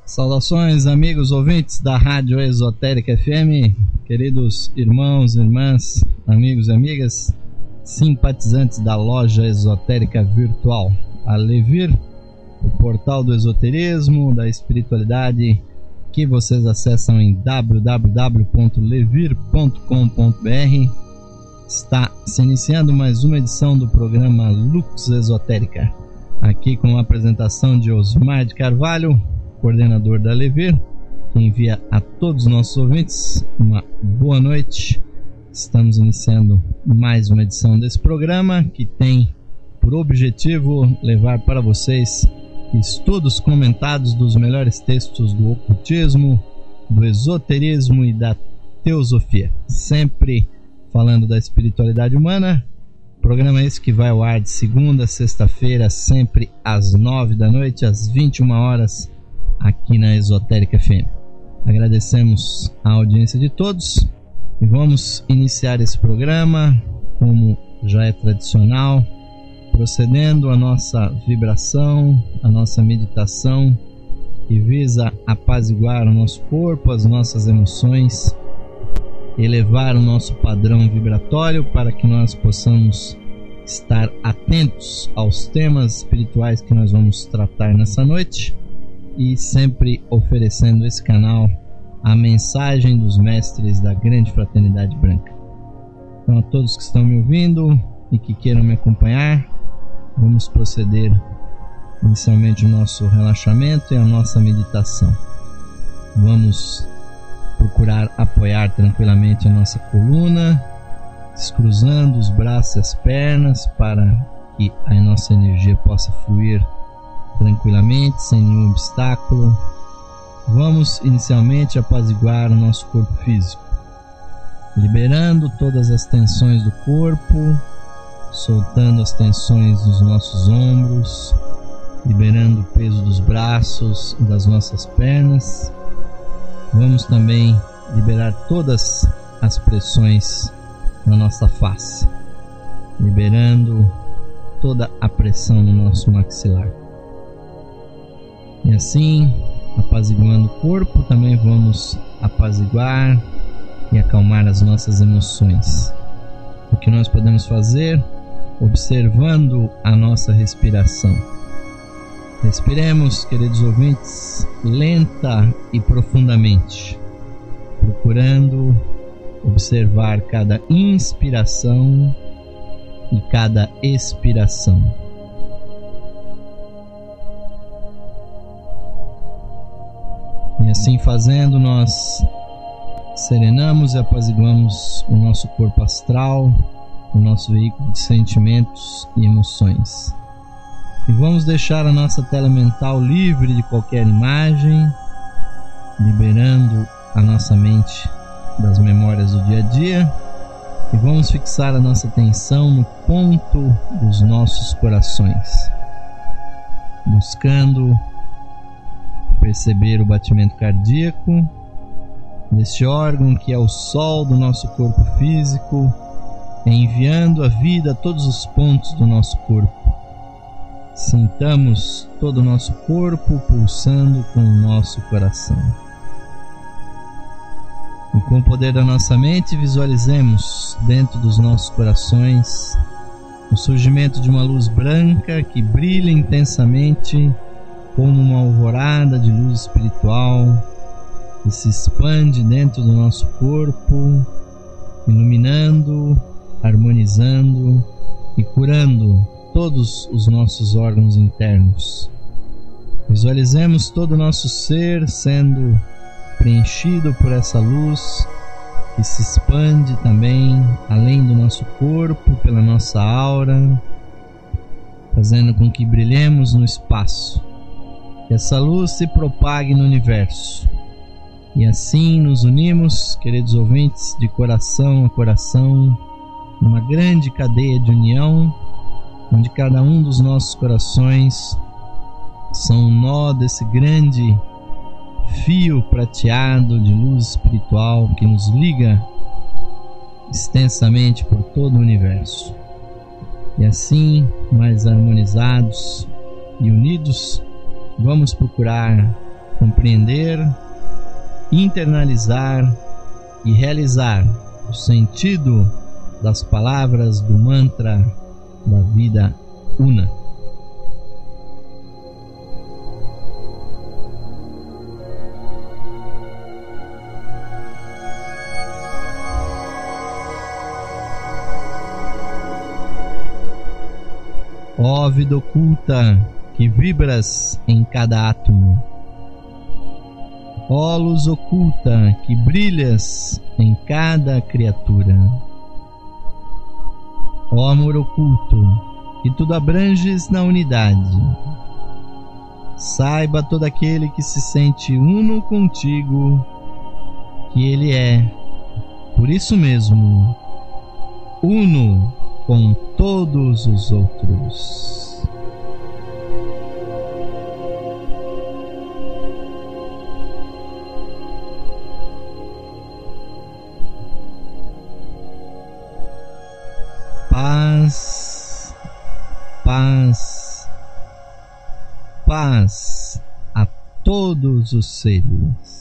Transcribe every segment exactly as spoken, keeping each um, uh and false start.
Saudações, amigos ouvintes da Rádio Esotérica F M, queridos irmãos, irmãs, amigos e amigas, simpatizantes da loja esotérica virtual, a Levir, o portal do esoterismo, da espiritualidade, que vocês acessam em w w w ponto levir ponto com ponto b r. Está se iniciando mais uma edição do programa Lux Esotérica, aqui com a apresentação de Osmar de Carvalho, coordenador da Levir, que envia a todos os nossos ouvintes uma boa noite. Estamos iniciando mais uma edição desse programa que tem por objetivo levar para vocês estudos comentados dos melhores textos do ocultismo, do esoterismo e da teosofia, sempre falando da espiritualidade humana. Programa esse que vai ao ar de segunda a sexta-feira, sempre às nove da noite, às vinte e uma horas, aqui na Esotérica F M. Agradecemos a audiência de todos e vamos iniciar esse programa, como já é tradicional, procedendo a nossa vibração, a nossa meditação, que visa apaziguar o nosso corpo, as nossas emoções, elevar o nosso padrão vibratório para que nós possamos estar atentos aos temas espirituais que nós vamos tratar nessa noite, e sempre oferecendo esse canal a mensagem dos mestres da grande fraternidade branca. Então, a todos que estão me ouvindo e que queiram me acompanhar, vamos proceder inicialmente o nosso relaxamento e a nossa meditação. Vamos procurar apoiar tranquilamente a nossa coluna, descruzando os braços e as pernas para que a nossa energia possa fluir tranquilamente, sem nenhum obstáculo. Vamos inicialmente apaziguar o nosso corpo físico, liberando todas as tensões do corpo, soltando as tensões dos nossos ombros, liberando o peso dos braços e das nossas pernas. Vamos também liberar todas as pressões na nossa face, liberando toda a pressão no nosso maxilar. E assim, apaziguando o corpo, também vamos apaziguar e acalmar as nossas emoções. O que nós podemos fazer? Observando a nossa respiração. Respiremos, queridos ouvintes, lenta e profundamente, procurando observar cada inspiração e cada expiração. E assim fazendo, nós serenamos e apaziguamos o nosso corpo astral, o nosso veículo de sentimentos e emoções. E vamos deixar a nossa tela mental livre de qualquer imagem, liberando a nossa mente das memórias do dia a dia, e vamos fixar a nossa atenção no ponto dos nossos corações, buscando perceber o batimento cardíaco deste órgão que é o sol do nosso corpo físico, enviando a vida a todos os pontos do nosso corpo. Sintamos todo o nosso corpo pulsando com o nosso coração. E com o poder da nossa mente, visualizemos dentro dos nossos corações o surgimento de uma luz branca que brilha intensamente como uma alvorada de luz espiritual que se expande dentro do nosso corpo, iluminando, harmonizando e curando todos os nossos órgãos internos. Visualizemos todo o nosso ser sendo preenchido por essa luz que se expande também além do nosso corpo, pela nossa aura, fazendo com que brilhemos no espaço. Que essa luz se propague no universo. E assim nos unimos, queridos ouvintes, de coração a coração, numa grande cadeia de união, onde cada um dos nossos corações são um nó desse grande fio prateado de luz espiritual que nos liga extensamente por todo o universo. E assim, mais harmonizados e unidos, vamos procurar compreender, internalizar e realizar o sentido das palavras do mantra da vida una. Ó vida oculta que vibras em cada átomo, ó luz oculta que brilhas em cada criatura, ó amor oculto que tudo abranges na unidade, saiba todo aquele que se sente uno contigo que ele é, por isso mesmo, uno com todos os outros. Paz, paz, paz a todos os seres.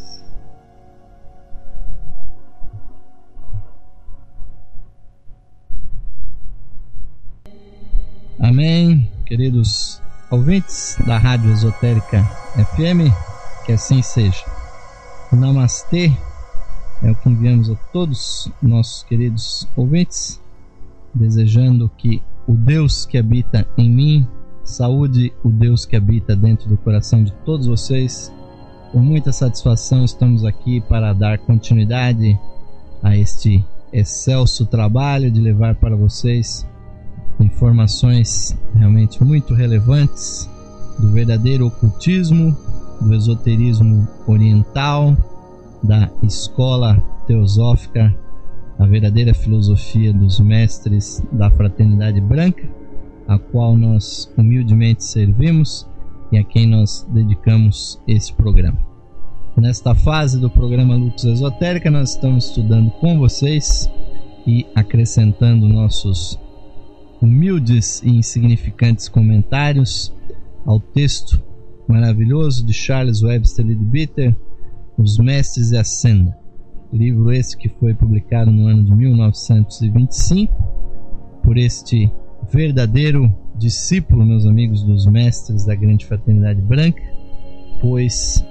Amém, queridos ouvintes da Rádio Esotérica F M, que assim seja. Namastê é o que enviamos a todos nossos queridos ouvintes, desejando que o Deus que habita em mim saúde o Deus que habita dentro do coração de todos vocês. Com muita satisfação estamos aqui para dar continuidade a este excelso trabalho de levar para vocês informações realmente muito relevantes do verdadeiro ocultismo, do esoterismo oriental, da escola teosófica, a verdadeira filosofia dos mestres da Fraternidade Branca, a qual nós humildemente servimos e a quem nós dedicamos este programa. Nesta fase do programa Lux Esotérica, nós estamos estudando com vocês e acrescentando nossos humildes e insignificantes comentários ao texto maravilhoso de Charles Webster Leadbeater, Os Mestres e a Senda, livro esse que foi publicado no ano de mil novecentos e vinte e cinco por este verdadeiro discípulo, meus amigos, dos mestres da Grande Fraternidade Branca, pois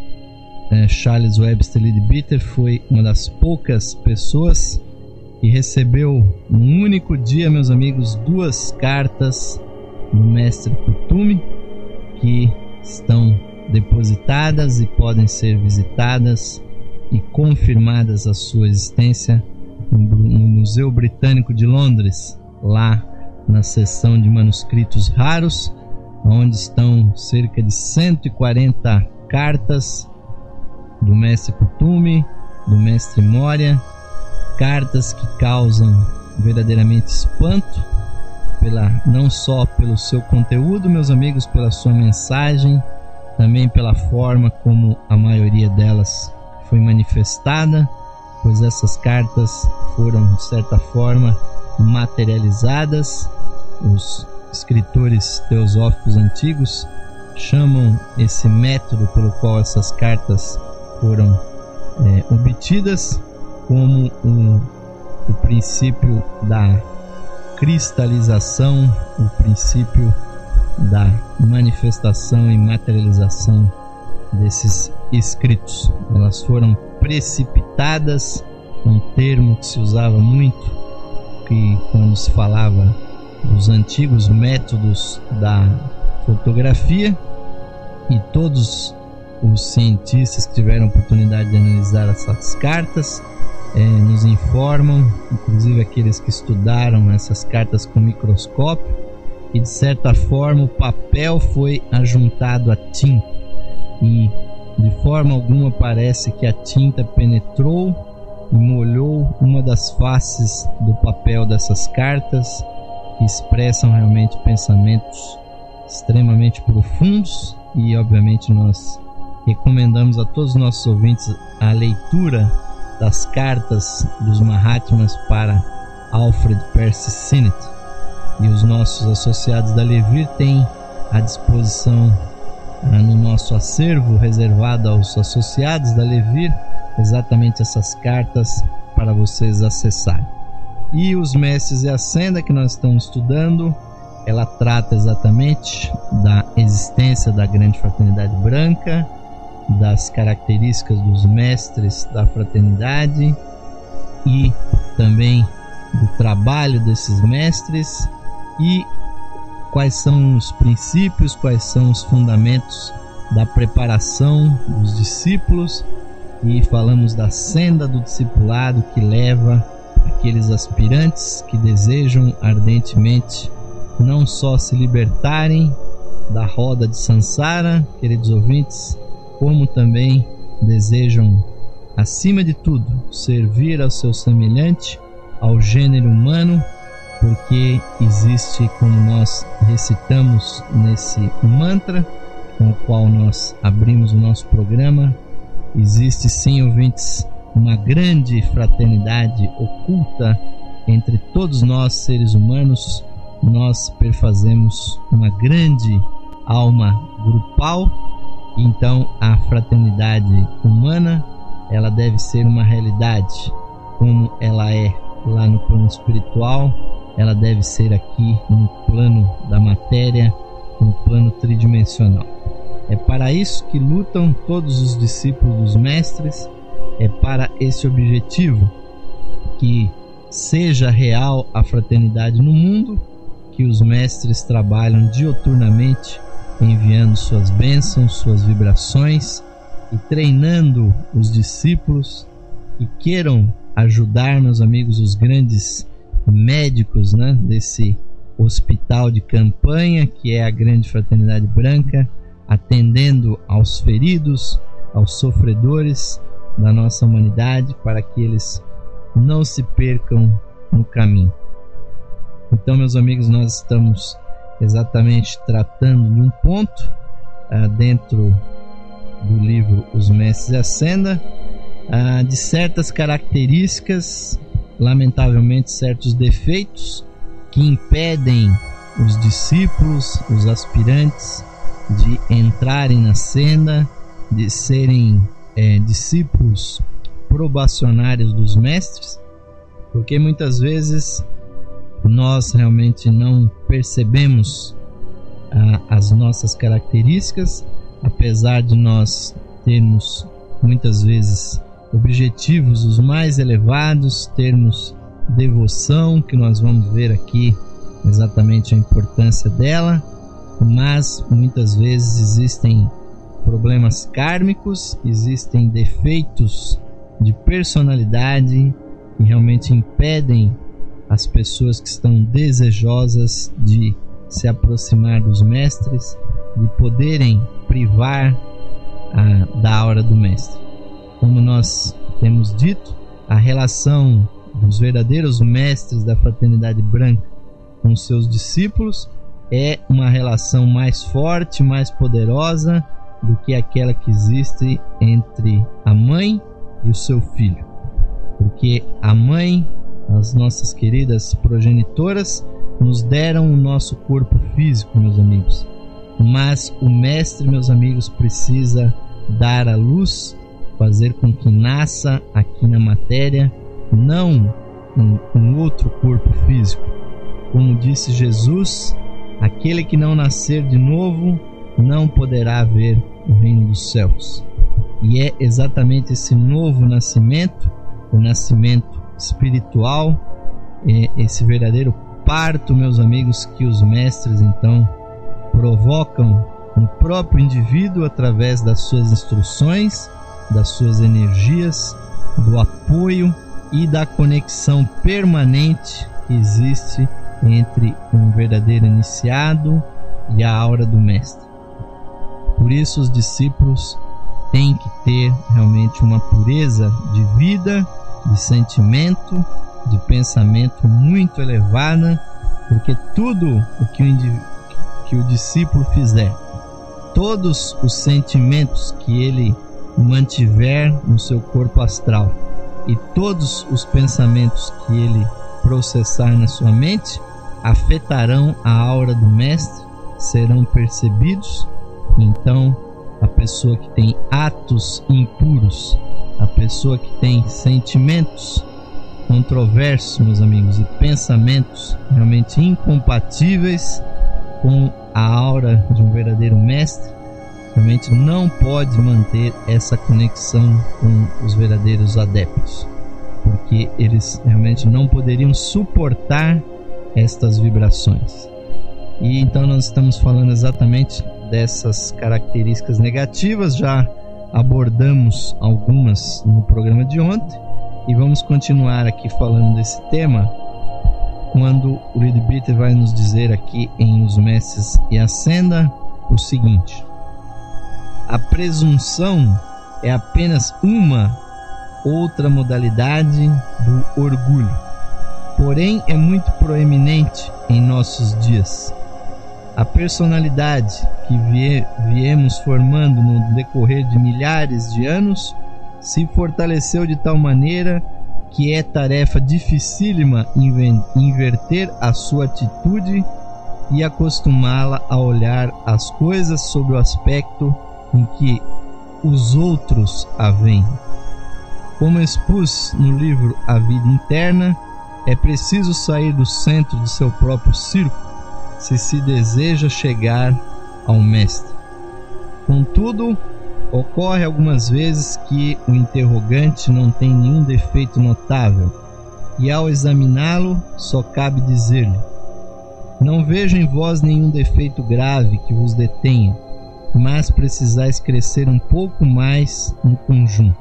é, Charles Webster Leadbeater foi uma das poucas pessoas que recebeu num único dia, meus amigos, duas cartas do Mestre Kuthumi que estão depositadas e podem ser visitadas e confirmadas a sua existência no Museu Britânico de Londres, lá na seção de manuscritos raros, onde estão cerca de cento e quarenta cartas do Mestre Kuthumi, do Mestre Moria, cartas que causam verdadeiramente espanto, pela, não só pelo seu conteúdo, meus amigos, pela sua mensagem, também pela forma como a maioria delas foi manifestada, pois essas cartas foram, de certa forma, materializadas. Os escritores teosóficos antigos chamam esse método pelo qual essas cartas foram é, obtidas como o, o princípio da cristalização, o princípio da manifestação e materialização desses escritos. Elas foram precipitadas, um termo que se usava muito, que quando se falava dos antigos métodos da fotografia, e todos os cientistas que tiveram oportunidade de analisar essas cartas é, nos informam, inclusive aqueles que estudaram essas cartas com microscópio, e de certa forma o papel foi ajuntado à tinta, e de forma alguma parece que a tinta penetrou e molhou uma das faces do papel dessas cartas, que expressam realmente pensamentos extremamente profundos. E obviamente nós recomendamos a todos os nossos ouvintes a leitura das cartas dos Mahatmas para Alfred Percy Sinnett, e os nossos associados da Levir têm à disposição no nosso acervo reservado aos associados da Levir exatamente essas cartas para vocês acessarem. E os Mestres e a Senda que nós estamos estudando, ela trata exatamente da existência da grande fraternidade branca, das características dos mestres da fraternidade e também do trabalho desses mestres e quais são os princípios, quais são os fundamentos da preparação dos discípulos, e falamos da senda do discipulado que leva aqueles aspirantes que desejam ardentemente não só se libertarem da roda de Sansara, queridos ouvintes, como também desejam, acima de tudo, servir ao seu semelhante, ao gênero humano, porque existe, como nós recitamos nesse mantra com o qual nós abrimos o nosso programa, existe sim, ouvintes, uma grande fraternidade oculta entre todos nós seres humanos. Nós perfazemos uma grande alma grupal, então a fraternidade humana, ela deve ser uma realidade como ela é lá no plano espiritual, ela deve ser aqui no plano da matéria, no plano tridimensional. É para isso que lutam todos os discípulos dos mestres, é para esse objetivo que seja real a fraternidade no mundo, que os mestres trabalham dioturnamente, enviando suas bênçãos, suas vibrações e treinando os discípulos que queiram ajudar, meus amigos, os grandes médicos, né, desse hospital de campanha que é a grande fraternidade branca, atendendo aos feridos, aos sofredores da nossa humanidade, para que eles não se percam no caminho. Então, meus amigos, nós estamos exatamente tratando de um ponto uh, dentro do livro Os Mestres e a Senda, uh, de certas características, lamentavelmente certos defeitos que impedem os discípulos, os aspirantes, de entrarem na senda, de serem é, discípulos probacionários dos mestres, porque muitas vezes nós realmente não percebemos ah, as nossas características, apesar de nós termos muitas vezes objetivos os mais elevados, termos devoção, que nós vamos ver aqui exatamente a importância dela, mas muitas vezes existem problemas kármicos, existem defeitos de personalidade que realmente impedem as pessoas que estão desejosas de se aproximar dos mestres, de poderem privar a, da aura do mestre. Como nós temos dito, a relação dos verdadeiros mestres da fraternidade branca com seus discípulos é uma relação mais forte, mais poderosa do que aquela que existe entre a mãe e o seu filho. Porque a mãe, as nossas queridas progenitoras, nos deram o nosso corpo físico, meus amigos. Mas o mestre, meus amigos, precisa dar à luz, fazer com que nasça aqui na matéria, não um, um outro corpo físico. Como disse Jesus, aquele que não nascer de novo não poderá ver o reino dos céus. E é exatamente esse novo nascimento, o nascimento espiritual, é esse verdadeiro parto, meus amigos, que os mestres então provocam no próprio indivíduo através das suas instruções, das suas energias, do apoio e da conexão permanente que existe entre um verdadeiro iniciado e a aura do mestre. Por isso os discípulos têm que ter realmente uma pureza de vida, de sentimento, de pensamento muito elevada, porque tudo o que o, indiv- que o discípulo fizer, todos os sentimentos que ele mantiver no seu corpo astral e todos os pensamentos que ele processar na sua mente afetarão a aura do mestre, serão percebidos Então, a pessoa que tem atos impuros, a pessoa que tem sentimentos controversos, meus amigos, e pensamentos realmente incompatíveis com a aura de um verdadeiro mestre, realmente não pode manter essa conexão com os verdadeiros adeptos, porque eles realmente não poderiam suportar estas vibrações. E então nós estamos falando exatamente dessas características negativas. Já abordamos algumas no programa de ontem e vamos continuar aqui falando desse tema quando o Leadbeater vai nos dizer aqui em Os Mestres e a Senda o seguinte: a presunção é apenas uma outra modalidade do orgulho, porém é muito proeminente em nossos dias. A personalidade que vie, viemos formando no decorrer de milhares de anos se fortaleceu de tal maneira que é tarefa dificílima inverter a sua atitude e acostumá-la a olhar as coisas sob o aspecto em que os outros a veem. Como expus no livro A Vida Interna, é preciso sair do centro de seu próprio círculo se se deseja chegar ao mestre. Contudo, ocorre algumas vezes que o interrogante não tem nenhum defeito notável, e ao examiná-lo só cabe dizer-lhe: não vejo em vós nenhum defeito grave que vos detenha, mas precisais crescer um pouco mais em conjunto.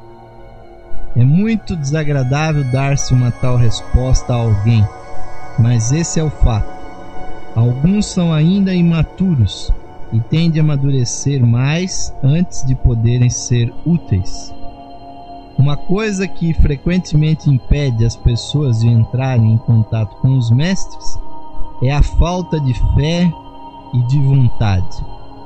É muito desagradável dar-se uma tal resposta a alguém, mas esse é o fato. Alguns são ainda imaturos e tendem a amadurecer mais antes de poderem ser úteis. Uma coisa que frequentemente impede as pessoas de entrarem em contato com os mestres é a falta de fé e de vontade.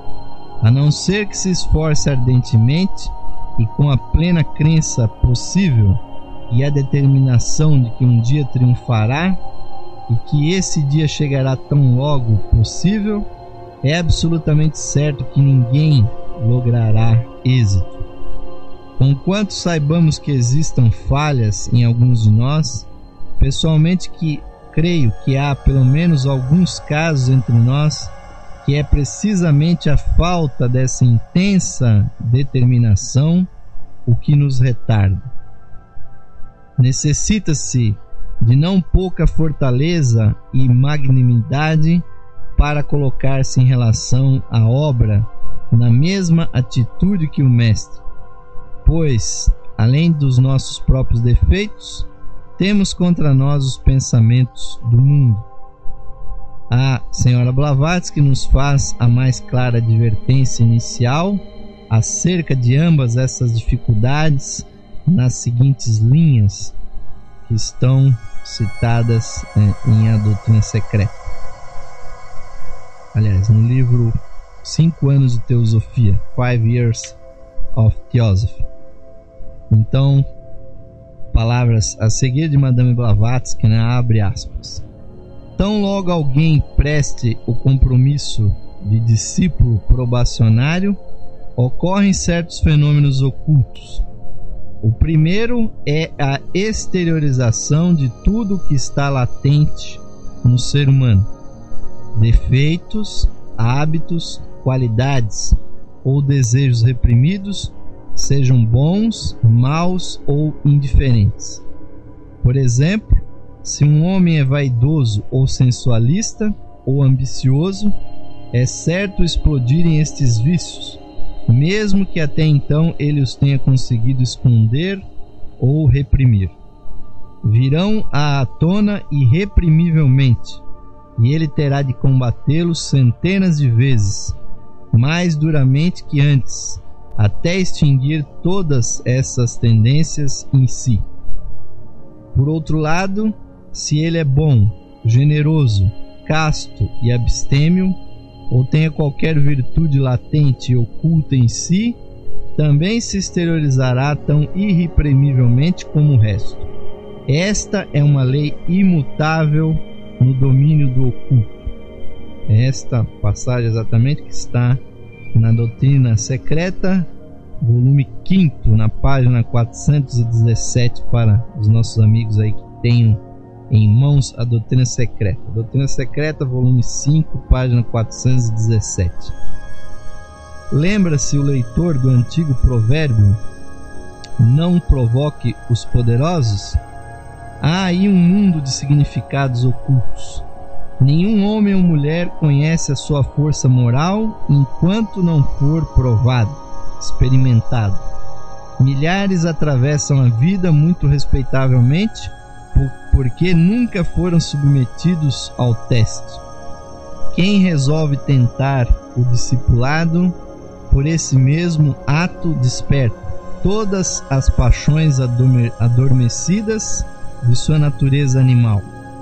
A não ser que se esforce ardentemente e com a plena crença possível e a determinação de que um dia triunfará e que esse dia chegará tão logo possível, é absolutamente certo que ninguém logrará êxito. Conquanto saibamos que existam falhas em alguns de nós, pessoalmente que creio que há pelo menos alguns casos entre nós que é precisamente a falta dessa intensa determinação o que nos retarda. Necessita-se de não pouca fortaleza e magnanimidade para colocar-se em relação à obra na mesma atitude que o mestre, pois, além dos nossos próprios defeitos, temos contra nós os pensamentos do mundo. A senhora Blavatsky nos faz a mais clara advertência inicial acerca de ambas essas dificuldades nas seguintes linhas que estão citadas é, em A Doutrina Secreta. Aliás, no livro Cinco Anos de Teosofia, Five Years of Theosophy. Então, palavras a seguir de Madame Blavatsky, né, abre aspas. Tão logo alguém preste o compromisso de discípulo probacionário, ocorrem certos fenômenos ocultos. O primeiro é a exteriorização de tudo que está latente no ser humano. Defeitos, hábitos, qualidades ou desejos reprimidos, sejam bons, maus ou indiferentes. Por exemplo, se um homem é vaidoso ou sensualista ou ambicioso, é certo explodirem estes vícios, mesmo que até então ele os tenha conseguido esconder ou reprimir. Virão à tona irreprimivelmente, e ele terá de combatê-los centenas de vezes, mais duramente que antes, até extinguir todas essas tendências em si. Por outro lado, se ele é bom, generoso, casto e abstêmio, ou tenha qualquer virtude latente e oculta em si, também se exteriorizará tão irreprimivelmente como o resto. Esta é uma lei imutável no domínio do oculto. É esta passagem exatamente que está na Doutrina Secreta, volume quinto, na página quatrocentos e dezessete, para os nossos amigos aí que tenham em mãos a Doutrina Secreta. Doutrina Secreta, volume cinco, página quatrocentos e dezessete. Lembra-se o leitor do antigo provérbio: não provoque os poderosos? Há aí um mundo de significados ocultos. Nenhum homem ou mulher conhece a sua força moral enquanto não for provado, experimentado. Milhares atravessam a vida muito respeitavelmente porque nunca foram submetidos ao teste. Quem resolve tentar o discipulado, por esse mesmo ato desperta todas as paixões adormecidas de sua natureza animal.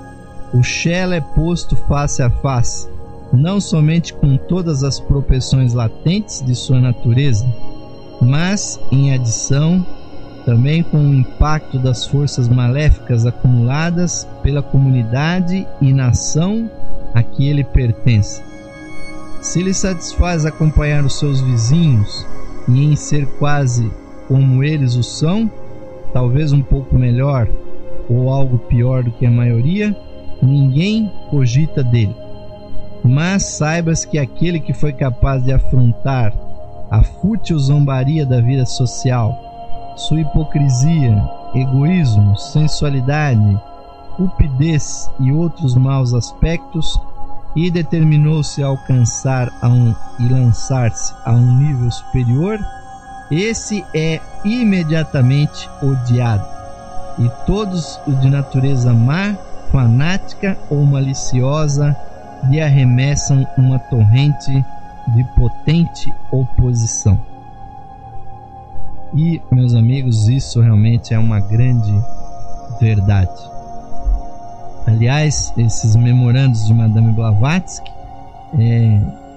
O Shela é posto face a face, não somente com todas as propensões latentes de sua natureza, mas, em adição, também com o impacto das forças maléficas acumuladas pela comunidade e nação a que ele pertence. Se lhe satisfaz acompanhar os seus vizinhos e em ser quase como eles o são, talvez um pouco melhor ou algo pior do que a maioria, ninguém cogita dele. Mas saibas que aquele que foi capaz de afrontar a fútil zombaria da vida social, sua hipocrisia, egoísmo, sensualidade, cupidez e outros maus aspectos, e determinou-se a alcançar a um, e lançar-se a um nível superior, esse é imediatamente odiado, e todos os de natureza má, fanática ou maliciosa lhe arremessam uma torrente de potente oposição. E, meus amigos, isso realmente é uma grande verdade. Aliás, esses memorandos de Madame Blavatsky é,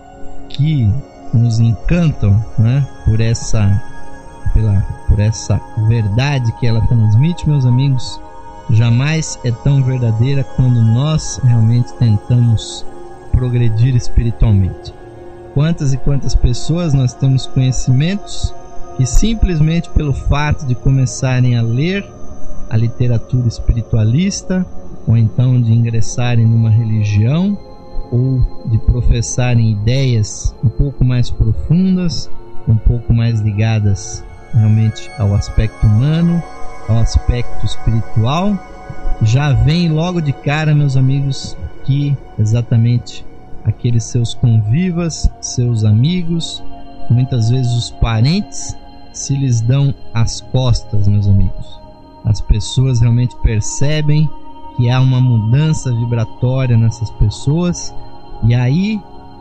que nos encantam, né, por essa, pela, por essa verdade que ela transmite, meus amigos, jamais é tão verdadeira quando nós realmente tentamos progredir espiritualmente. Quantas e quantas pessoas nós temos conhecimentos que simplesmente pelo fato de começarem a ler a literatura espiritualista, ou então de ingressarem numa religião, ou de professarem ideias um pouco mais profundas, um pouco mais ligadas realmente ao aspecto humano, ao aspecto espiritual, já vem logo de cara, meus amigos, que exatamente aqueles seus convivas, seus amigos, muitas vezes os parentes, se lhes dão as costas, meus amigos. As pessoas realmente percebem que há uma mudança vibratória nessas pessoas, e aí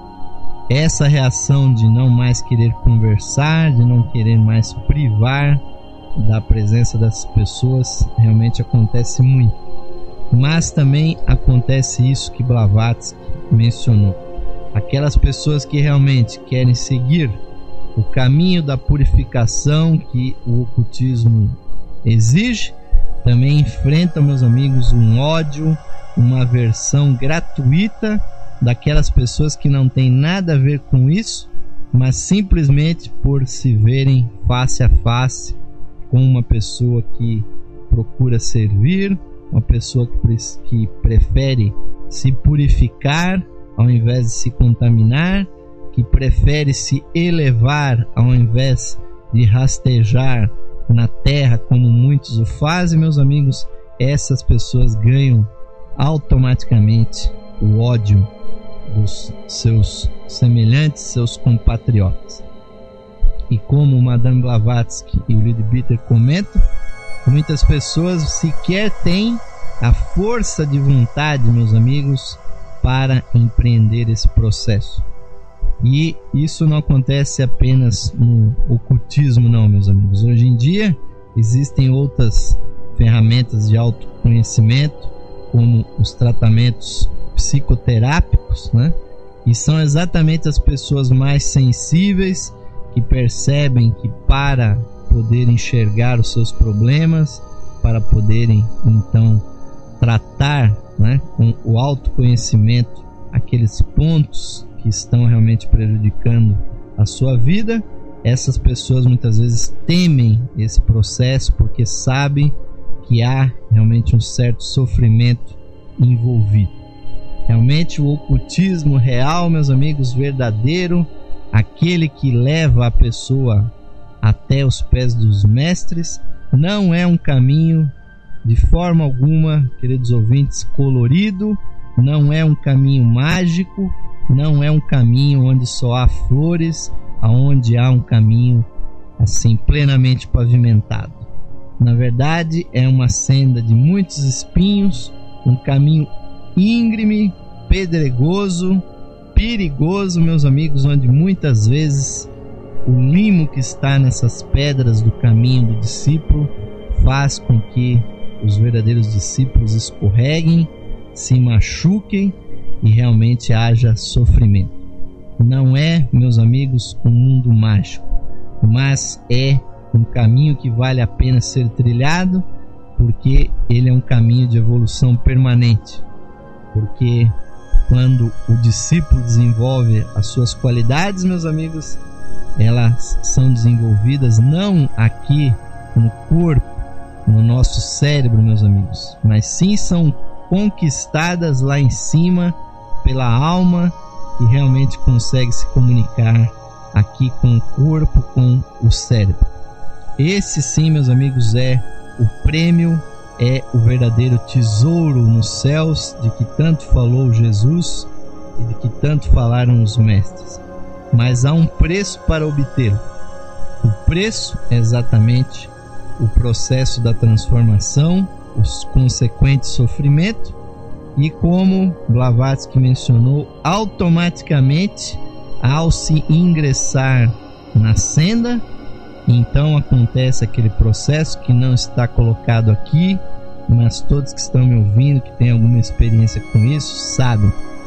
essa reação de não mais querer conversar, de não querer mais privar da presença dessas pessoas, realmente acontece muito. Mas também acontece isso que Blavatsky mencionou. Aquelas pessoas que realmente querem seguir o caminho da purificação que o ocultismo exige, também enfrentam, meus amigos, um ódio, uma aversão gratuita daquelas pessoas que não têm nada a ver com isso, mas simplesmente por se verem face a face com uma pessoa que procura servir, uma pessoa que, que prefere se purificar ao invés de se contaminar, que prefere se elevar ao invés de rastejar na terra como muitos o fazem, meus amigos. Essas pessoas ganham automaticamente o ódio dos seus semelhantes, seus compatriotas. E como Madame Blavatsky e o Leadbeater comentam, muitas pessoas sequer têm a força de vontade, meus amigos, para empreender esse processo. E isso não acontece apenas no ocultismo, não, meus amigos. Hoje em dia existem outras ferramentas de autoconhecimento, como os tratamentos psicoterápicos, né? E são exatamente as pessoas mais sensíveis que percebem que, para poder enxergar os seus problemas, para poderem então tratar, né, com o autoconhecimento aqueles pontos que estão realmente prejudicando a sua vida, essas pessoas muitas vezes temem esse processo porque sabem que há realmente um certo sofrimento envolvido. Realmente o ocultismo real, meus amigos, verdadeiro, aquele que leva a pessoa até os pés dos mestres, não é um caminho de forma alguma, queridos ouvintes, colorido, não é um caminho mágico, não é um caminho onde só há flores, aonde há um caminho assim plenamente pavimentado. Na verdade, é uma senda de muitos espinhos, um caminho íngreme, pedregoso, perigoso, meus amigos, onde muitas vezes o limo que está nessas pedras do caminho do discípulo faz com que os verdadeiros discípulos escorreguem, se machuquem e realmente haja sofrimento. Não é, meus amigos, um mundo mágico, mas é um caminho que vale a pena ser trilhado, porque ele é um caminho de evolução permanente. Porque quando o discípulo desenvolve as suas qualidades, meus amigos, elas são desenvolvidas não aqui no corpo, no nosso cérebro, meus amigos, mas sim são conquistadas lá em cima pela alma, que realmente consegue se comunicar aqui com o corpo, com o cérebro. Esse sim, meus amigos, é o prêmio, é o verdadeiro tesouro nos céus de que tanto falou Jesus e de que tanto falaram os mestres. Mas há um preço para obtê-lo. O preço é exatamente o processo da transformação, os consequentes sofrimentos, e como Blavatsky mencionou, automaticamente ao se ingressar na senda, então acontece aquele processo que não está colocado aqui, mas todos que estão me ouvindo, que têm alguma experiência com isso, sabem.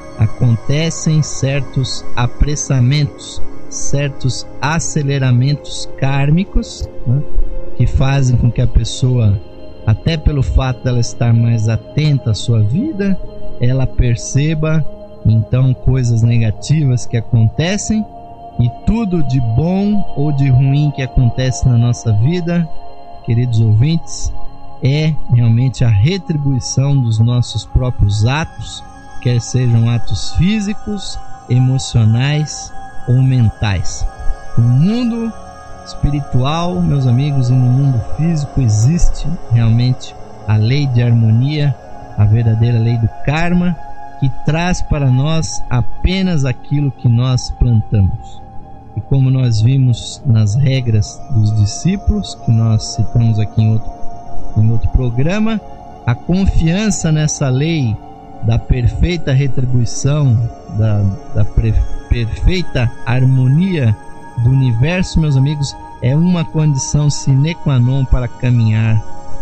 Acontecem certos apressamentos, certos aceleramentos kármicos, né, que fazem com que a pessoa, até pelo fato dela estar mais atenta à sua vida, ela perceba então coisas negativas que acontecem, e tudo de bom ou de ruim que acontece na nossa vida, queridos ouvintes, é realmente a retribuição dos nossos próprios atos, quer sejam atos físicos, emocionais ou mentais. No mundo espiritual, meus amigos, e no mundo físico existe realmente a lei de harmonia, a verdadeira lei do karma, que traz para nós apenas aquilo que nós plantamos. E como nós vimos nas regras dos discípulos, que nós citamos aqui em outro, em outro programa, a confiança nessa lei da perfeita retribuição, da, da pre, perfeita harmonia do universo, meus amigos, é uma condição sine qua non para caminhar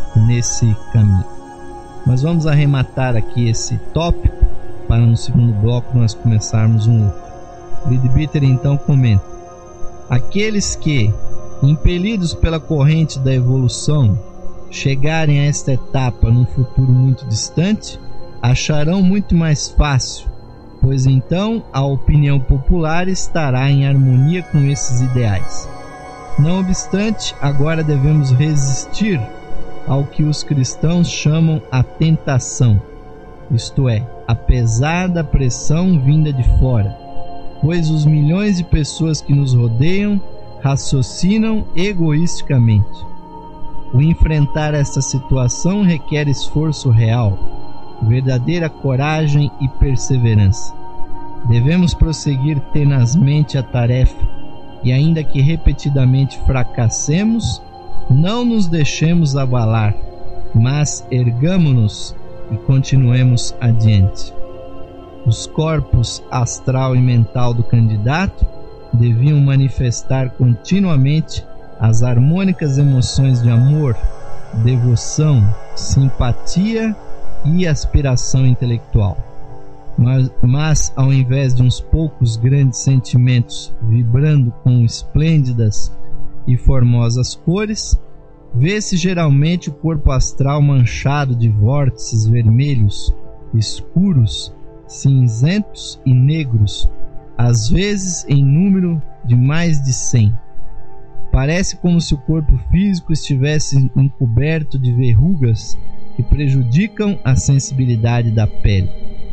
nesse caminho. Mas vamos arrematar aqui esse tópico para no segundo bloco nós começarmos um outro. Leadbeater então comenta: aqueles que, impelidos pela corrente da evolução, chegarem a esta etapa num futuro muito distante, acharão muito mais fácil, pois então a opinião popular estará em harmonia com esses ideais. Não obstante, agora devemos resistir ao que os cristãos chamam a tentação, isto é, a pesada pressão vinda de fora, pois os milhões de pessoas que nos rodeiam raciocinam egoisticamente. O enfrentar esta situação requer esforço real, verdadeira coragem e perseverança. Devemos prosseguir tenazmente a tarefa e, ainda que repetidamente fracassemos, não nos deixemos abalar, mas ergamo-nos e continuemos adiante. Os corpos astral e mental do candidato deviam manifestar continuamente as harmônicas emoções de amor, devoção, simpatia e aspiração intelectual. Mas, mas ao invés de uns poucos grandes sentimentos vibrando com esplêndidas e formosas cores, vê-se geralmente o corpo astral manchado de vórtices vermelhos, escuros, cinzentos e negros, às vezes em número de mais de cem. Parece como se o corpo físico estivesse encoberto de verrugas que prejudicam a sensibilidade da pele.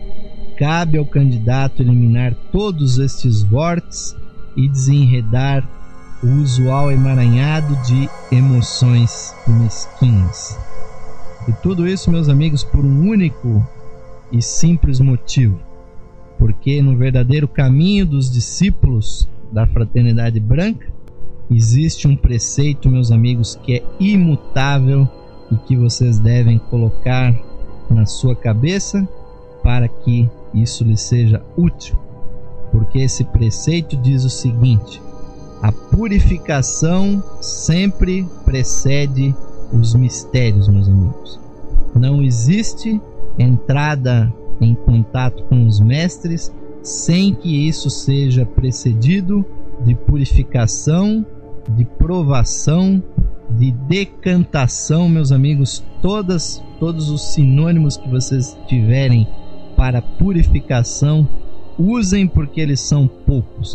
Cabe ao candidato eliminar todos estes vórtices e desenredar o usual emaranhado de emoções mesquinhas. E tudo isso, meus amigos, por um único e simples motivo. Porque no verdadeiro caminho dos discípulos da Fraternidade Branca existe um preceito, meus amigos, que é imutável e que vocês devem colocar na sua cabeça para que isso lhe seja útil. Porque esse preceito diz o seguinte: a purificação sempre precede os mistérios, meus amigos. Não existe entrada em contato com os mestres sem que isso seja precedido de purificação, de provação, de decantação, meus amigos. Todas, todos os sinônimos que vocês tiverem para purificação, usem, porque eles são poucos.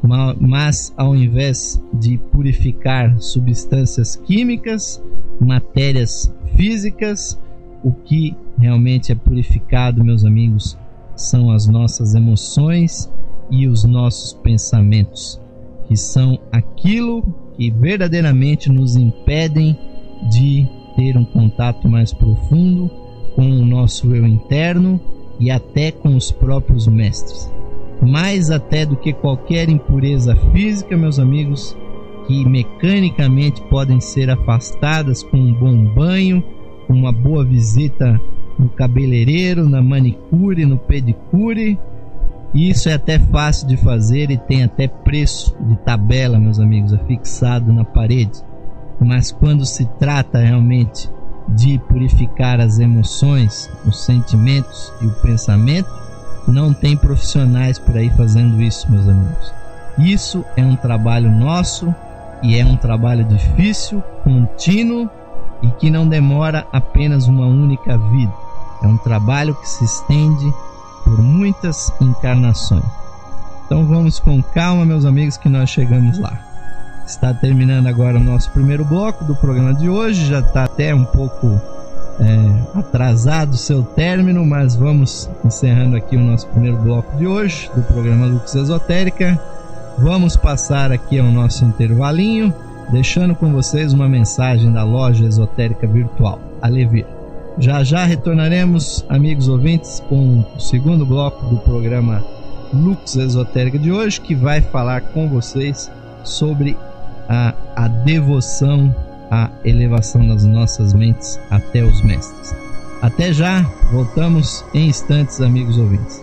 Mas ao invés de purificar substâncias químicas, matérias físicas, o que realmente é purificado, meus amigos, são as nossas emoções e os nossos pensamentos, que são aquilo que verdadeiramente nos impedem de ter um contato mais profundo com o nosso eu interno e até com os próprios mestres. Mais até do que qualquer impureza física, meus amigos, que mecanicamente podem ser afastadas com um bom banho, com uma boa visita no cabeleireiro, na manicure, no pedicure. Isso é até fácil de fazer e tem até preço de tabela, meus amigos, afixado na parede. Mas quando se trata realmente de purificar as emoções, os sentimentos e o pensamento, não tem profissionais por aí fazendo isso, meus amigos. Isso é um trabalho nosso e é um trabalho difícil, contínuo e que não demora apenas uma única vida. É um trabalho que se estende por muitas encarnações. Então vamos com calma, meus amigos, que nós chegamos lá. Está terminando agora o nosso primeiro bloco do programa de hoje. Já está até um pouco é, atrasado o seu término, mas vamos encerrando aqui o nosso primeiro bloco de hoje do programa Lux Esotérica. Vamos passar aqui ao nosso intervalinho, deixando com vocês uma mensagem da Loja Esotérica Virtual, a Levir. Já já retornaremos, amigos ouvintes, com o segundo bloco do programa Lux Esotérica de hoje, que vai falar com vocês sobre a, a devoção, a elevação das nossas mentes até os mestres. Até já, voltamos em instantes, amigos ouvintes.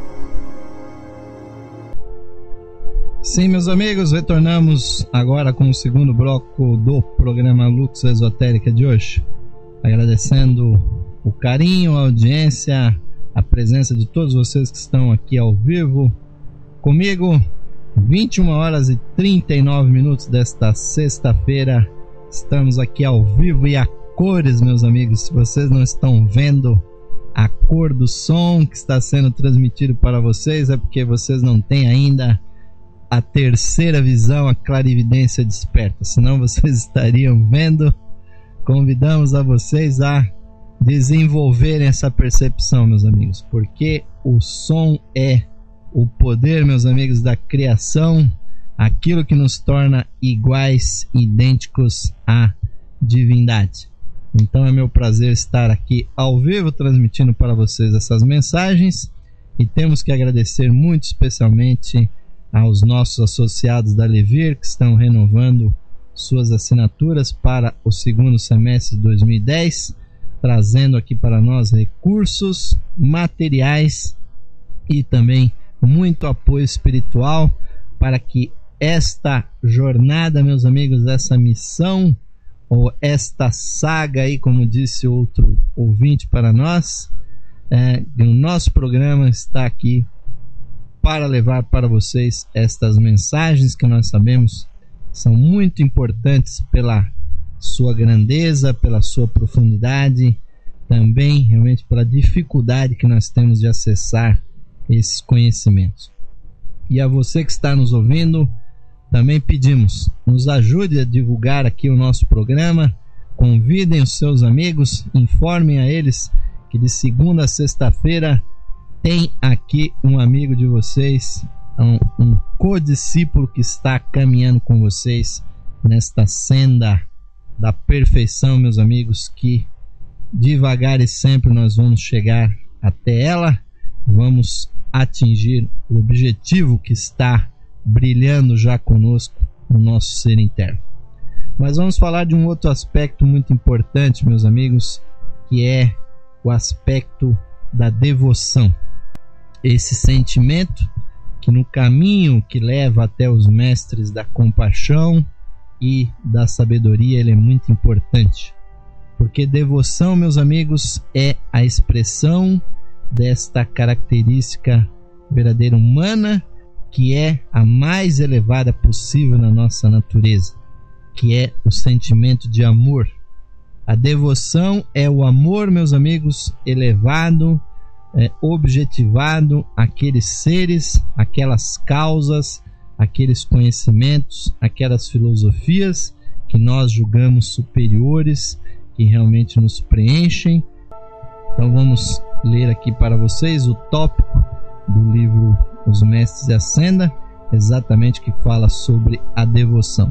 Sim, meus amigos, retornamos agora com o segundo bloco do programa Lux Esotérica de hoje. Agradecendo o carinho, a audiência, a presença de todos vocês que estão aqui ao vivo comigo. vinte e uma horas e trinta e nove minutos desta sexta-feira. Estamos aqui ao vivo e a cores, meus amigos. Se vocês não estão vendo a cor do som que está sendo transmitido para vocês, é porque vocês não têm ainda a terceira visão, a clarividência desperta. Senão vocês estariam vendo. Convidamos a vocês a desenvolverem essa percepção, meus amigos, porque o som é o poder, meus amigos, da criação, aquilo que nos torna iguais, idênticos à divindade. Então é meu prazer estar aqui ao vivo transmitindo para vocês essas mensagens, e temos que agradecer muito especialmente aos nossos associados da Levir, que estão renovando suas assinaturas para o segundo semestre de dois mil e dez, trazendo aqui para nós recursos, materiais e também muito apoio espiritual para que esta jornada, meus amigos, essa missão ou esta saga aí, como disse outro ouvinte para nós, é, o nosso programa está aqui para levar para vocês estas mensagens que nós sabemos são muito importantes pela sua grandeza, pela sua profundidade, também realmente pela dificuldade que nós temos de acessar esses conhecimentos. E a você que está nos ouvindo, também pedimos, nos ajude a divulgar aqui o nosso programa, convidem os seus amigos, informem a eles que de segunda a sexta-feira tem aqui um amigo de vocês, um, um co-discípulo que está caminhando com vocês nesta senda da perfeição, meus amigos, que devagar e sempre nós vamos chegar até ela, vamos atingir o objetivo que está brilhando já conosco no nosso ser interno. Mas vamos falar de um outro aspecto muito importante, meus amigos, que é o aspecto da devoção. Esse sentimento que no caminho que leva até os mestres da compaixão e da sabedoria, ele é muito importante. Porque devoção, meus amigos, é a expressão desta característica verdadeira humana, que é a mais elevada possível na nossa natureza, que é o sentimento de amor. A devoção é o amor, meus amigos, elevado, é, objetivado àqueles seres, aquelas causas, aqueles conhecimentos, aquelas filosofias que nós julgamos superiores, que realmente nos preenchem. Então vamos ler aqui para vocês o tópico do livro Os Mestres da Senda, exatamente que fala sobre a devoção.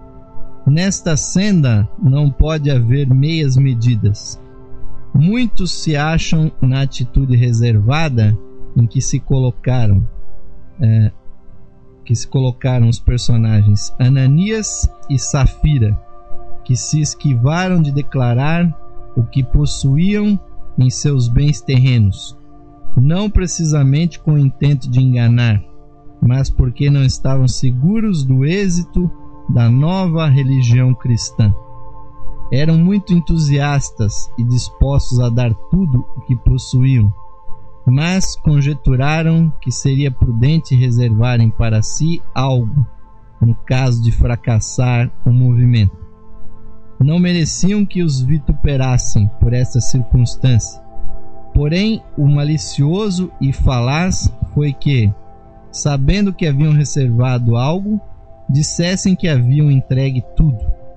Nesta senda não pode haver meias medidas. Muitos se acham na atitude reservada em que se colocaram é, que se colocaram os personagens Ananias e Safira, que se esquivaram de declarar o que possuíam em seus bens terrenos, não precisamente com o intento de enganar, mas porque não estavam seguros do êxito da nova religião cristã. Eram muito entusiastas e dispostos a dar tudo o que possuíam, mas conjeturaram que seria prudente reservarem para si algo, no caso de fracassar o movimento. Não mereciam que os vituperassem por essa circunstância. Porém, o malicioso e falaz foi que, sabendo que haviam reservado algo, dissessem que haviam entregue tudo.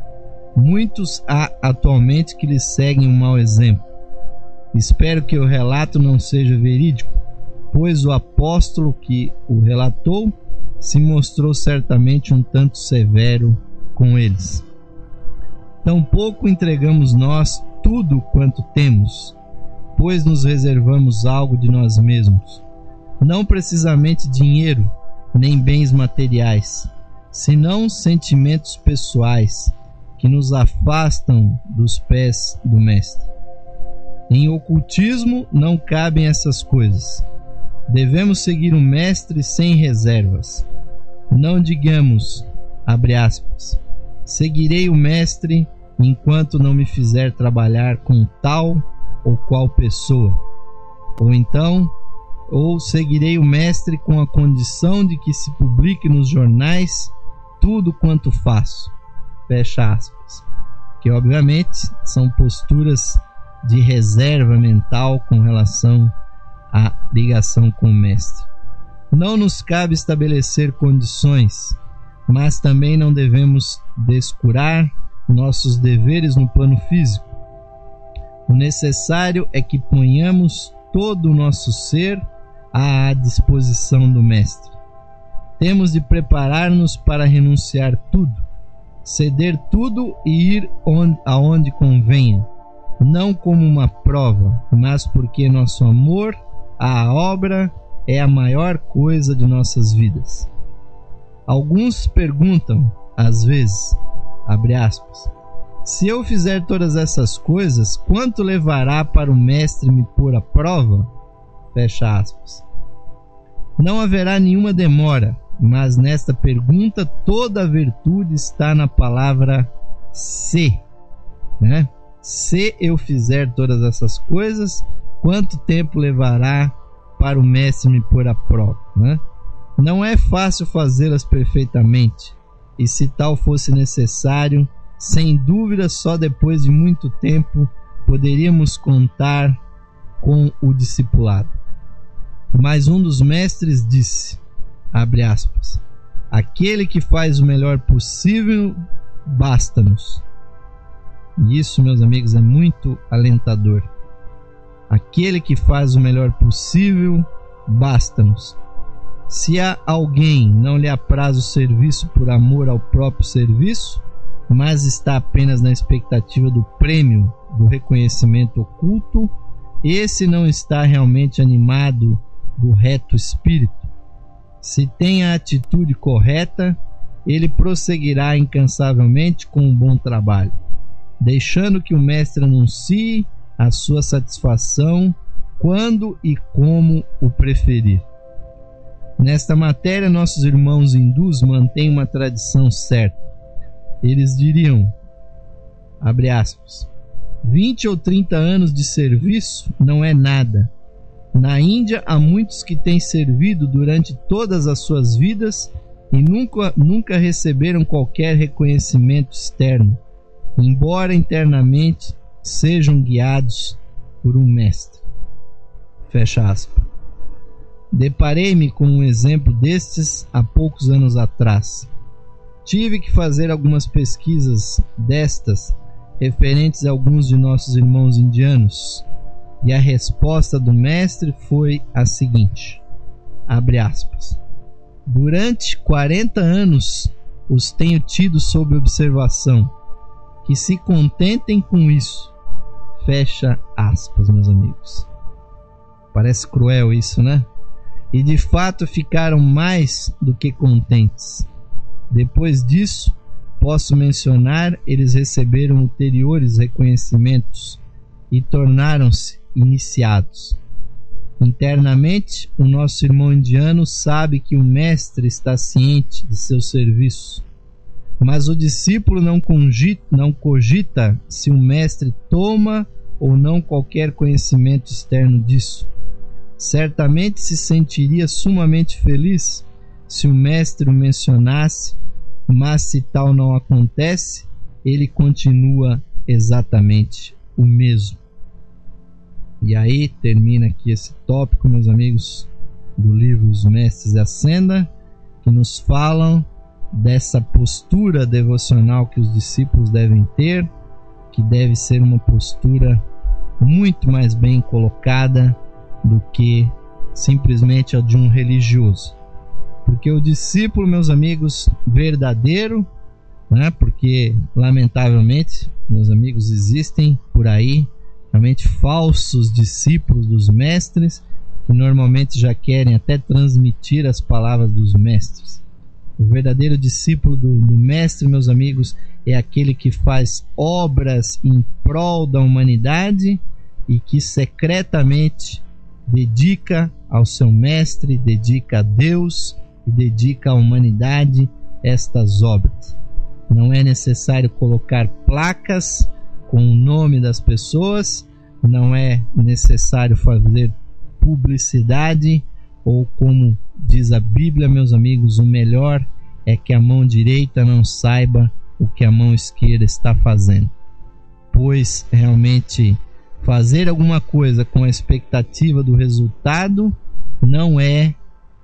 Muitos há atualmente que lhes seguem um mau exemplo. Espero que o relato não seja verídico, pois o apóstolo que o relatou se mostrou certamente um tanto severo com eles. Tampouco entregamos nós tudo quanto temos, pois nos reservamos algo de nós mesmos, não precisamente dinheiro, nem bens materiais, senão sentimentos pessoais que nos afastam dos pés do Mestre. Em ocultismo não cabem essas coisas. Devemos seguir o Mestre sem reservas. Não digamos, abre aspas, seguirei o Mestre enquanto não me fizer trabalhar com tal ou qual pessoa. Ou então, ou seguirei o Mestre com a condição de que se publique nos jornais tudo quanto faço. Fecha aspas. Que obviamente são posturas de reserva mental com relação à ligação com o Mestre. Não nos cabe estabelecer condições, mas também não devemos descurar nossos deveres no plano físico. O necessário é que ponhamos todo o nosso ser à disposição do Mestre. Temos de preparar-nos para renunciar tudo, ceder tudo e ir onde, aonde convenha, não como uma prova, mas porque nosso amor à obra é a maior coisa de nossas vidas. Alguns perguntam, às vezes, abre aspas, se eu fizer todas essas coisas, quanto levará para o Mestre me pôr à prova? Fecha aspas. Não haverá nenhuma demora, mas nesta pergunta toda a virtude está na palavra se, né? Se eu fizer todas essas coisas, quanto tempo levará para o Mestre me pôr à prova, né? Não é fácil fazê-las perfeitamente, e se tal fosse necessário, sem dúvida só depois de muito tempo poderíamos contar com o discipulado. Mas um dos mestres disse, abre aspas, Aquele que faz o melhor possível, basta-nos. E isso, meus amigos, é muito alentador. Aquele que faz o melhor possível, basta-nos. Se a alguém não lhe apraz o serviço por amor ao próprio serviço, mas está apenas na expectativa do prêmio, do reconhecimento oculto, esse não está realmente animado do reto espírito. Se tem a atitude correta, ele prosseguirá incansavelmente com um bom trabalho, deixando que o mestre anuncie a sua satisfação quando e como o preferir. Nesta matéria, nossos irmãos hindus mantêm uma tradição certa. Eles diriam, abre aspas, vinte ou trinta anos de serviço não é nada. Na Índia há muitos que têm servido durante todas as suas vidas e nunca, nunca receberam qualquer reconhecimento externo, embora internamente sejam guiados por um mestre. Fecha aspas. Deparei-me com um exemplo destes há poucos anos atrás. Tive que fazer algumas pesquisas destas referentes a alguns de nossos irmãos indianos, e a resposta do mestre foi a seguinte, abre aspas, durante quarenta anos os tenho tido sob observação, que se contentem com isso, fecha aspas, meus amigos. Parece cruel isso, né? E de fato ficaram mais do que contentes. Depois disso, posso mencionar, eles receberam ulteriores reconhecimentos e tornaram-se iniciados. Internamente, o nosso irmão indiano sabe que o mestre está ciente de seu serviço, mas o discípulo não cogita, não cogita se o mestre toma ou não qualquer conhecimento externo disso. Certamente se sentiria sumamente feliz se o mestre o mencionasse, mas se tal não acontece, ele continua exatamente o mesmo. E aí termina aqui esse tópico, meus amigos, do livro Os Mestres da Senda, que nos falam dessa postura devocional que os discípulos devem ter, que deve ser uma postura muito mais bem colocada do que simplesmente a de um religioso. Porque o discípulo, meus amigos, verdadeiro, né? Porque lamentavelmente, meus amigos, existem por aí realmente falsos discípulos dos mestres que normalmente já querem até transmitir as palavras dos mestres. O verdadeiro discípulo do, do mestre, meus amigos, é aquele que faz obras em prol da humanidade e que secretamente dedica ao seu mestre, dedica a Deus e dedica à humanidade estas obras. Não é necessário colocar placas com o nome das pessoas, não é necessário fazer publicidade, ou como diz a Bíblia, meus amigos, o melhor é que a mão direita não saiba o que a mão esquerda está fazendo, pois realmente fazer alguma coisa com a expectativa do resultado não é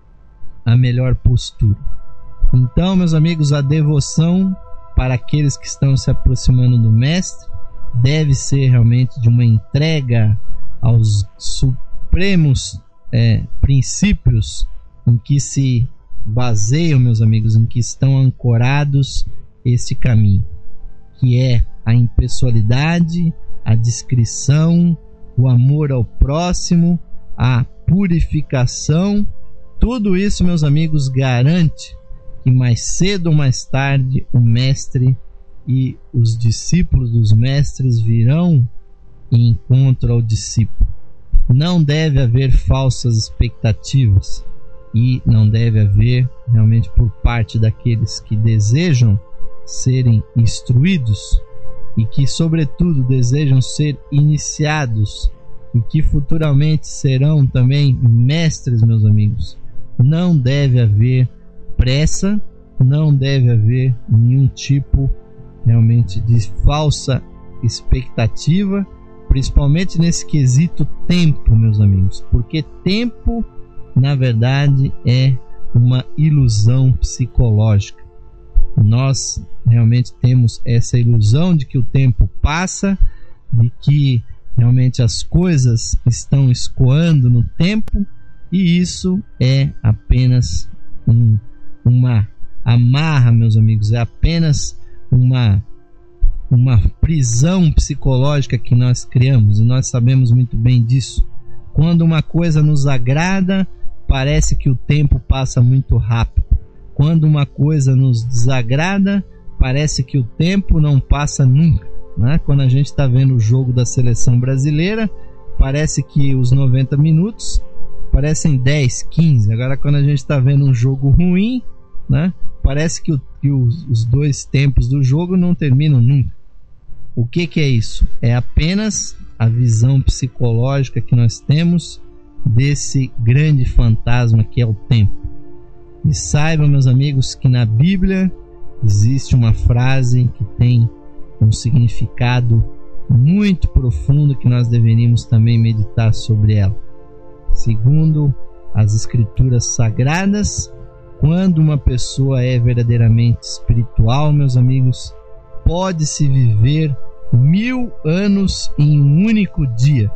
a melhor postura. Então, meus amigos, a devoção para aqueles que estão se aproximando do mestre deve ser realmente de uma entrega aos supremos é, princípios em que se baseiam, meus amigos, em que estão ancorados esse caminho, que é a impessoalidade, a discrição, o amor ao próximo, a purificação. Tudo isso, meus amigos, garante que mais cedo ou mais tarde o mestre e os discípulos dos mestres virão em encontro ao discípulo. Não deve haver falsas expectativas e não deve haver realmente por parte daqueles que desejam serem instruídos e que, sobretudo, desejam ser iniciados e que futuramente serão também mestres, meus amigos. Não deve haver pressa, não deve haver nenhum tipo realmente de falsa expectativa, principalmente nesse quesito tempo, meus amigos, porque tempo, na verdade, é uma ilusão psicológica. Nós realmente temos essa ilusão de que o tempo passa, de que realmente as coisas estão escoando no tempo, e isso é apenas um, uma amarra, meus amigos, é apenas uma, uma prisão psicológica que nós criamos, e nós sabemos muito bem disso. Quando uma coisa nos agrada, parece que o tempo passa muito rápido. Quando uma coisa nos desagrada, parece que o tempo não passa nunca, né? Quando a gente está vendo o jogo da seleção brasileira, parece que os noventa minutos parecem dez, quinze. Agora, quando a gente está vendo um jogo ruim, né, parece que, o, que os, os dois tempos do jogo não terminam nunca. O que, que é isso? É apenas a visão psicológica que nós temos desse grande fantasma que é o tempo. E saibam, meus amigos, que na Bíblia existe uma frase que tem um significado muito profundo que nós deveríamos também meditar sobre ela. Segundo as Escrituras Sagradas, quando uma pessoa é verdadeiramente espiritual, meus amigos, pode-se viver mil anos em um único dia.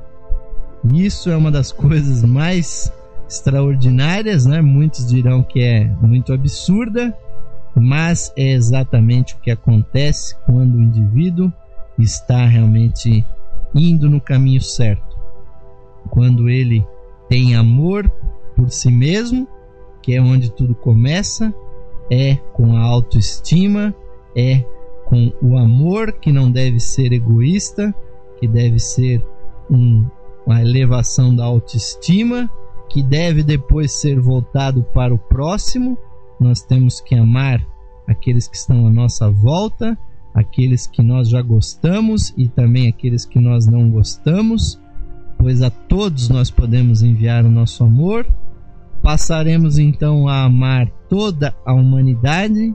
Isso é uma das coisas mais extraordinárias, né? Muitos dirão que é muito absurda, mas é exatamente o que acontece quando o indivíduo está realmente indo no caminho certo. Quando ele tem amor por si mesmo, que é onde tudo começa, é com a autoestima, é com o amor que não deve ser egoísta, que deve ser um, uma elevação da autoestima, que deve depois ser voltado para o próximo. Nós temos que amar aqueles que estão à nossa volta, aqueles que nós já gostamos e também aqueles que nós não gostamos, pois a todos nós podemos enviar o nosso amor. Passaremos então a amar toda a humanidade,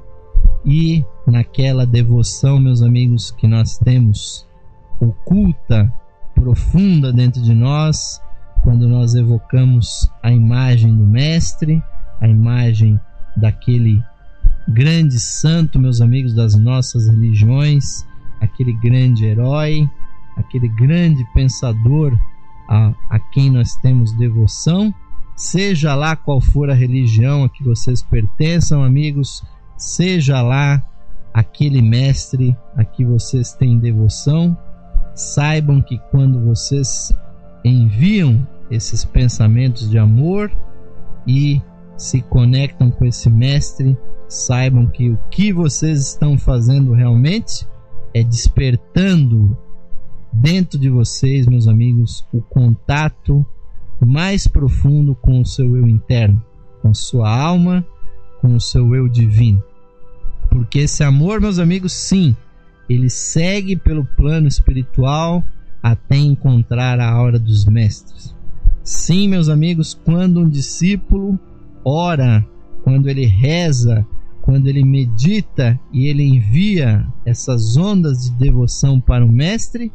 e naquela devoção, meus amigos, que nós temos oculta, profunda dentro de nós, quando nós evocamos a imagem do Mestre, a imagem daquele grande santo, meus amigos, das nossas religiões, aquele grande herói, aquele grande pensador a, a quem nós temos devoção, seja lá qual for a religião a que vocês pertençam, amigos, seja lá aquele mestre a que vocês têm devoção, saibam que quando vocês enviam esses pensamentos de amor e se conectam com esse mestre, saibam que o que vocês estão fazendo realmente é despertando dentro de vocês, meus amigos, o contato mais profundo com o seu eu interno, com sua alma, com o seu eu divino. Porque esse amor, meus amigos, sim, ele segue pelo plano espiritual até encontrar a aura dos mestres. Sim, meus amigos, quando um discípulo ora, quando ele reza, quando ele medita e ele envia essas ondas de devoção para o mestre,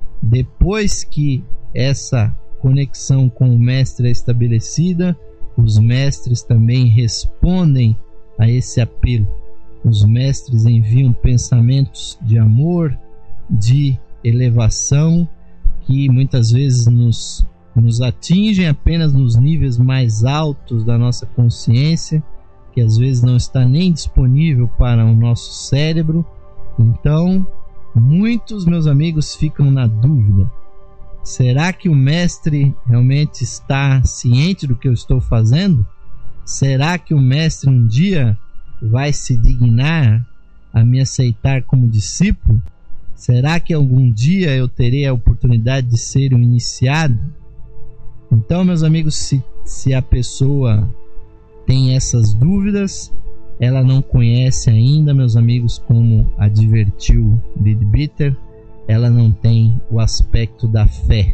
depois que essa conexão com o mestre é estabelecida, os mestres também respondem a esse apelo. Os mestres enviam pensamentos de amor, de elevação, que muitas vezes nos, nos atingem apenas nos níveis mais altos da nossa consciência, que às vezes não está nem disponível para o nosso cérebro. Então, muitos, meus amigos, ficam na dúvida: será que o mestre realmente está ciente do que eu estou fazendo? Será que o mestre um dia vai se dignar a me aceitar como discípulo? Será que algum dia eu terei a oportunidade de ser um iniciado? Então, meus amigos, se, se a pessoa tem essas dúvidas, ela não conhece ainda, meus amigos, como advertiu Leadbeater, ela não tem o aspecto da fé.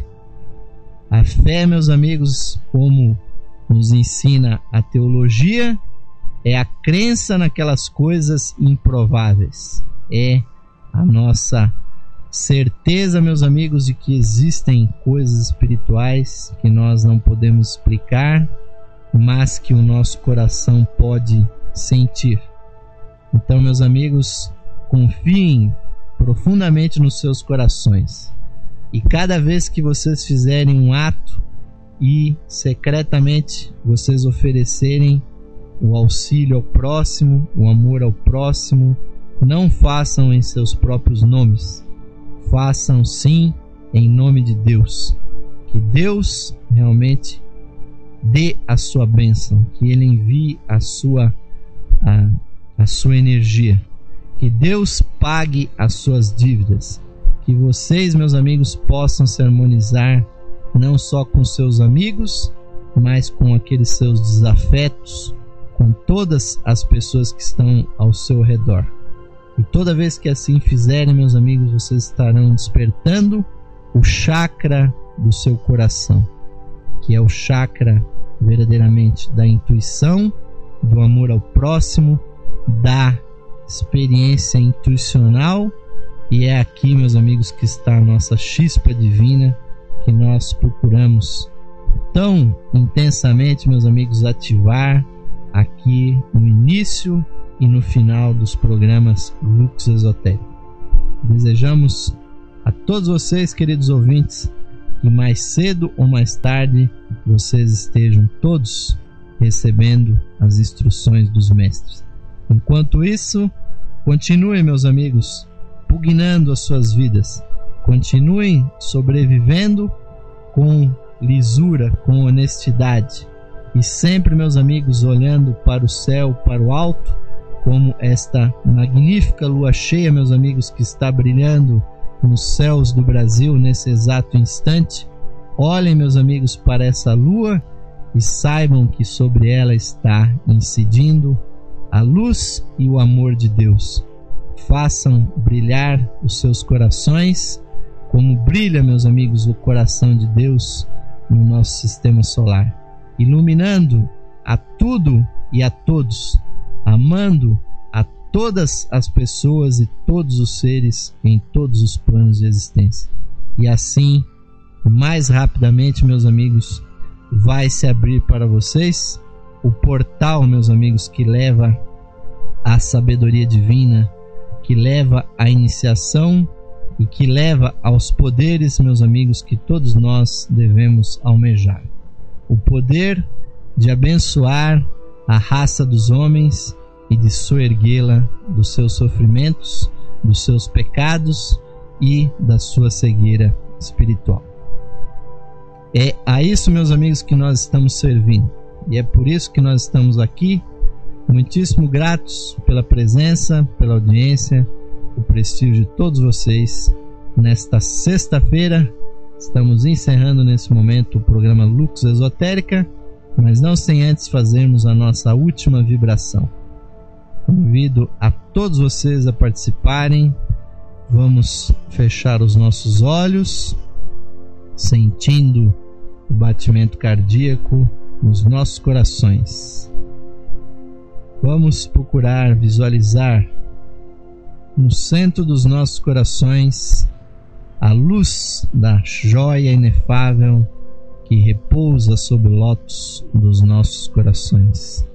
A fé, meus amigos, como nos ensina a teologia, é a crença naquelas coisas improváveis. É a nossa certeza, meus amigos, de que existem coisas espirituais que nós não podemos explicar, mas que o nosso coração pode sentir. Então, meus amigos, confiem profundamente nos seus corações. E cada vez que vocês fizerem um ato e secretamente vocês oferecerem o auxílio ao próximo, o amor ao próximo, não façam em seus próprios nomes. Façam sim em nome de Deus. Que Deus realmente dê a sua bênção, que Ele envie a sua, a, a sua energia, que Deus pague as suas dívidas, que vocês, meus amigos, possam se harmonizar não só com seus amigos, mas com aqueles seus desafetos, com todas as pessoas que estão ao seu redor. E toda vez que assim fizerem, meus amigos, vocês estarão despertando o chakra do seu coração, que é o chakra verdadeiramente da intuição, do amor ao próximo, da experiência intuicional. E é aqui, meus amigos, que está a nossa chispa divina, que nós procuramos tão intensamente, meus amigos, ativar aqui no início e no final dos programas Lux Esotérico. Desejamos a todos vocês, queridos ouvintes, que mais cedo ou mais tarde vocês estejam todos recebendo as instruções dos mestres. Enquanto isso, continuem, meus amigos, pugnando as suas vidas. Continuem sobrevivendo com lisura, com honestidade. E sempre, meus amigos, olhando para o céu, para o alto, como esta magnífica lua cheia, meus amigos, que está brilhando nos céus do Brasil nesse exato instante. Olhem, meus amigos, para essa lua e saibam que sobre ela está incidindo a luz e o amor de Deus. Façam brilhar os seus corações como brilha, meus amigos, o coração de Deus no nosso sistema solar, iluminando a tudo e a todos, amando a todas as pessoas e todos os seres em todos os planos de existência. E assim, mais rapidamente, meus amigos, vai se abrir para vocês o portal, meus amigos, que leva à sabedoria divina, que leva à iniciação e que leva aos poderes, meus amigos, que todos nós devemos almejar. O poder de abençoar a raça dos homens e de soerguê-la dos seus sofrimentos, dos seus pecados e da sua cegueira espiritual. É a isso, meus amigos, que nós estamos servindo. E é por isso que nós estamos aqui, muitíssimo gratos pela presença, pela audiência, o prestígio de todos vocês. Nesta sexta-feira, estamos encerrando nesse momento o programa Lux Esotérica, mas não sem antes fazermos a nossa última vibração. Convido a todos vocês a participarem. Vamos fechar os nossos olhos, sentindo o batimento cardíaco nos nossos corações. Vamos procurar visualizar no centro dos nossos corações a luz da joia inefável que repousa sob o lótus dos nossos corações.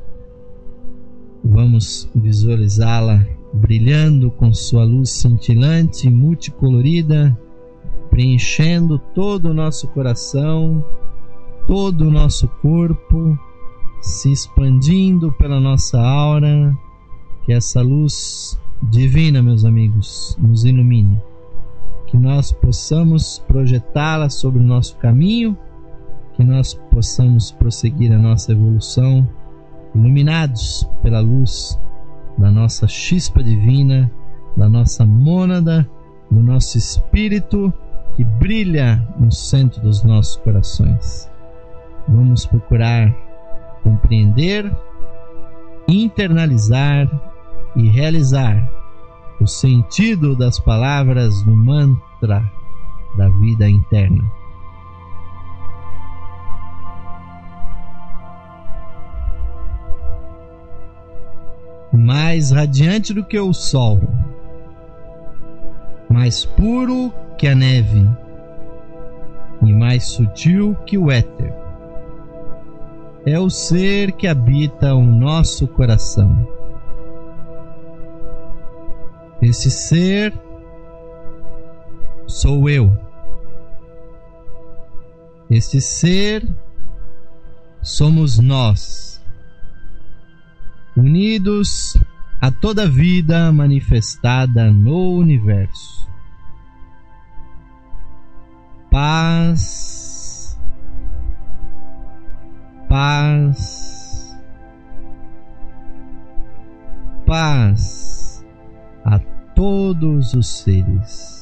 Vamos visualizá-la brilhando com sua luz cintilante e multicolorida, preenchendo todo o nosso coração, todo o nosso corpo, se expandindo pela nossa aura. Que essa luz divina, meus amigos, nos ilumine, que nós possamos projetá-la sobre o nosso caminho, que nós possamos prosseguir a nossa evolução iluminados pela luz da nossa chispa divina, da nossa mônada, do nosso espírito que brilha no centro dos nossos corações. Vamos procurar compreender, internalizar e realizar o sentido das palavras do mantra da vida interna. Mais radiante do que o sol, mais puro que a neve e mais sutil que o éter, é o ser que habita o nosso coração. Esse ser sou eu. Esse ser somos nós, unidos a toda vida manifestada no universo. Paz, paz, paz a todos os seres.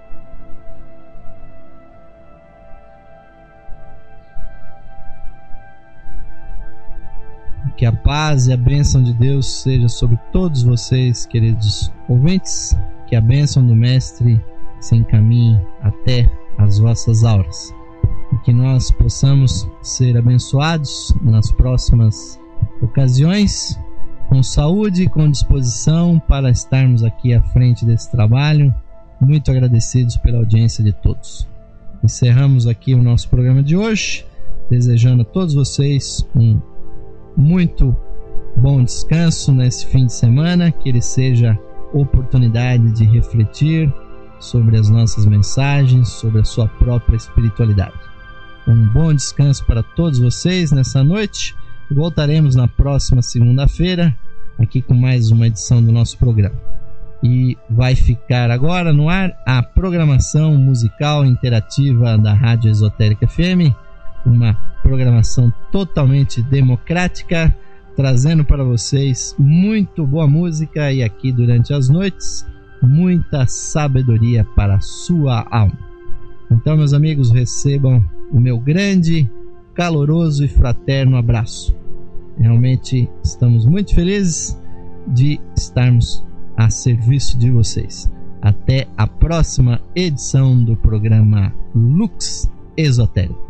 Que a paz e a bênção de Deus seja sobre todos vocês, queridos ouvintes. Que a bênção do Mestre se encaminhe até as vossas auras. E que nós possamos ser abençoados nas próximas ocasiões, com saúde e com disposição para estarmos aqui à frente desse trabalho. Muito agradecidos pela audiência de todos. Encerramos aqui o nosso programa de hoje, desejando a todos vocês um muito bom descanso nesse fim de semana, que ele seja oportunidade de refletir sobre as nossas mensagens, sobre a sua própria espiritualidade. Um bom descanso para todos vocês nessa noite. Voltaremos na próxima segunda-feira aqui com mais uma edição do nosso programa. E vai ficar agora no ar a programação musical interativa da Rádio Esotérica F M, uma programação totalmente democrática, trazendo para vocês muito boa música e aqui durante as noites muita sabedoria para a sua alma. Então, meus amigos, recebam o meu grande, caloroso e fraterno abraço. Realmente estamos muito felizes de estarmos a serviço de vocês. Até a próxima edição do programa Lux Esotérico.